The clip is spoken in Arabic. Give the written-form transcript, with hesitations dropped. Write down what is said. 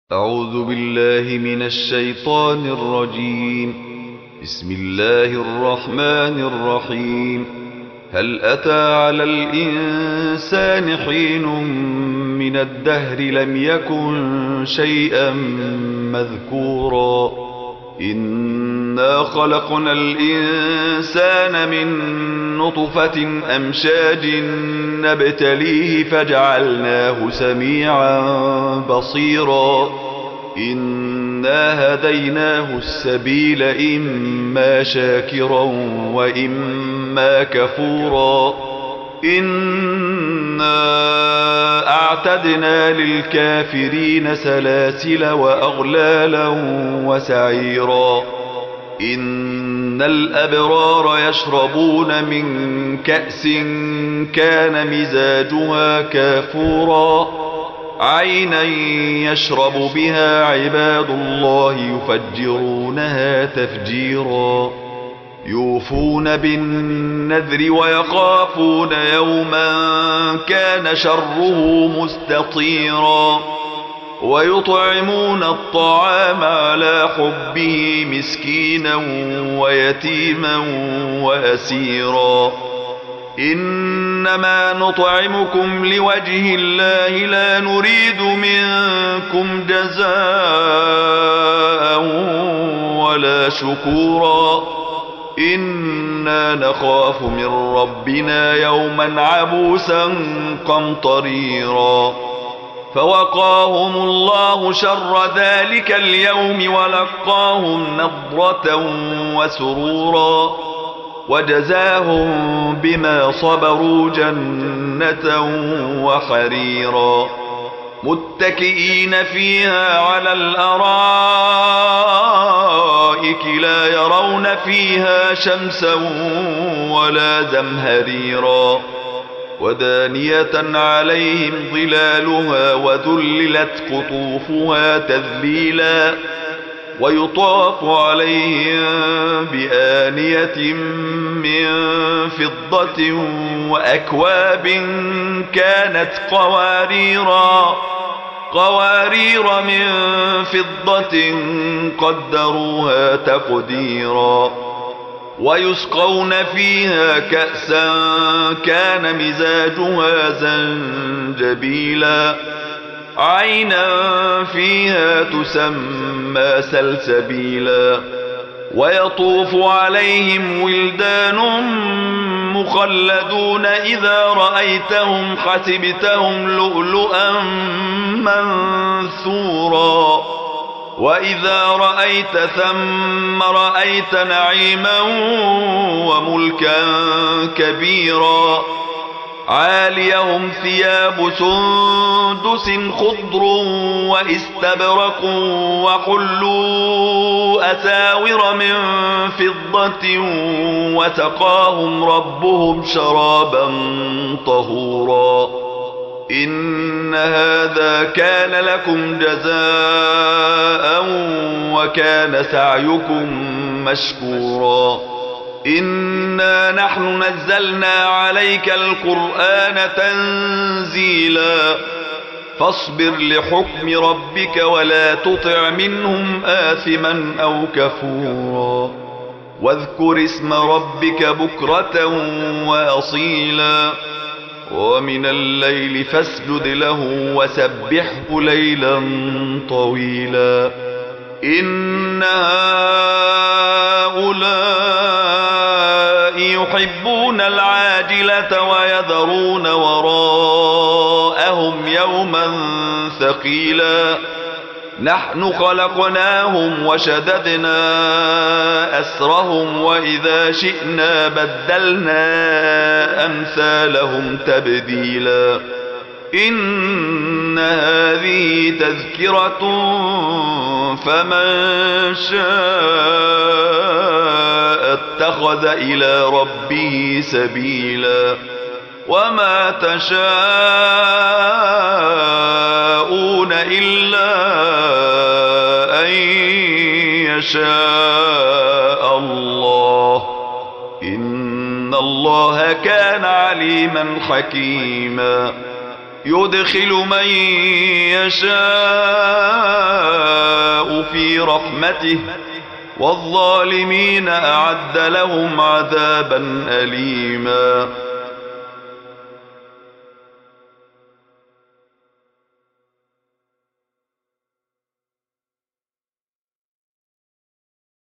أعوذ بالله من الشيطان الرجيم. بسم الله الرحمن الرحيم. هل أتى على الإنسان حين من الدهر لم يكن شيئا مذكورا إنا خلقنا الإنسان من نطفة أمشاج نبتليه فجعلناه سميعا بصيرا إنا هديناه السبيل إما شاكرا وإما كفورا إنا أعتدنا للكافرين سلاسل وأغلالا وسعيرا إن الأبرار يشربون من كأس كان مزاجها كافورا عينا يشرب بها عباد الله يفجرونها تفجيرا يوفون بالنذر ويخافون يوما كان شره مستطيرا ويطعمون الطعام على حبه مسكينا ويتيما وأسيرا إنما نطعمكم لوجه الله لا نريد منكم جزاء ولا شكورا إنا نخاف من ربنا يوما عبوسا قمطريرا فوقاهم الله شر ذلك اليوم ولقاهم نضرة وسرورا وجزاهم بما صبروا جنة وحريرا متكئين فيها على الأرائك لا يرون فيها شمسا ولا زمهريرا ودانية عليهم ظلالها وذللت قطوفها تذليلا ويطاف عليهم بآنية من فضة وأكواب كانت قوارير من فضة قدروها تقديرا ويسقون فيها كأسا كان مزاجها زنجبيلا عينا فيها تسمى سلسبيلا ويطوف عليهم ولدان مخلدون إذا رأيتهم حسبتهم لؤلؤا منثورا وإذا رأيت ثم رأيت نعيما وملكا كبيرا عاليهم ثياب سندس خضر واستبرق وحلوا أساور من فضة وسقاهم ربهم شرابا طهورا إن هذا كان لكم جزاء وكان سعيكم مشكورا إنا نحن نزلنا عليك القرآن تنزيلا فاصبر لحكم ربك ولا تطع منهم آثما أو كفورا واذكر اسم ربك بكرة وأصيلا ومن الليل فاسجد له وسبحه ليلا طويلا إن هؤلاء يحبون العاجلة ويذرون وراءهم يوما ثقيلا نحن خلقناهم وشددنا أسرهم وإذا شئنا بدلنا أمثالهم تبديلا إن هذه تذكرة فمن شاء اتخذ إلى ربه سبيلا وما تشاءون إلا أن يشاء الله إن الله كان عليما حكيما يدخل من يشاء في رحمته والظالمين أعد لهم عذابا أليما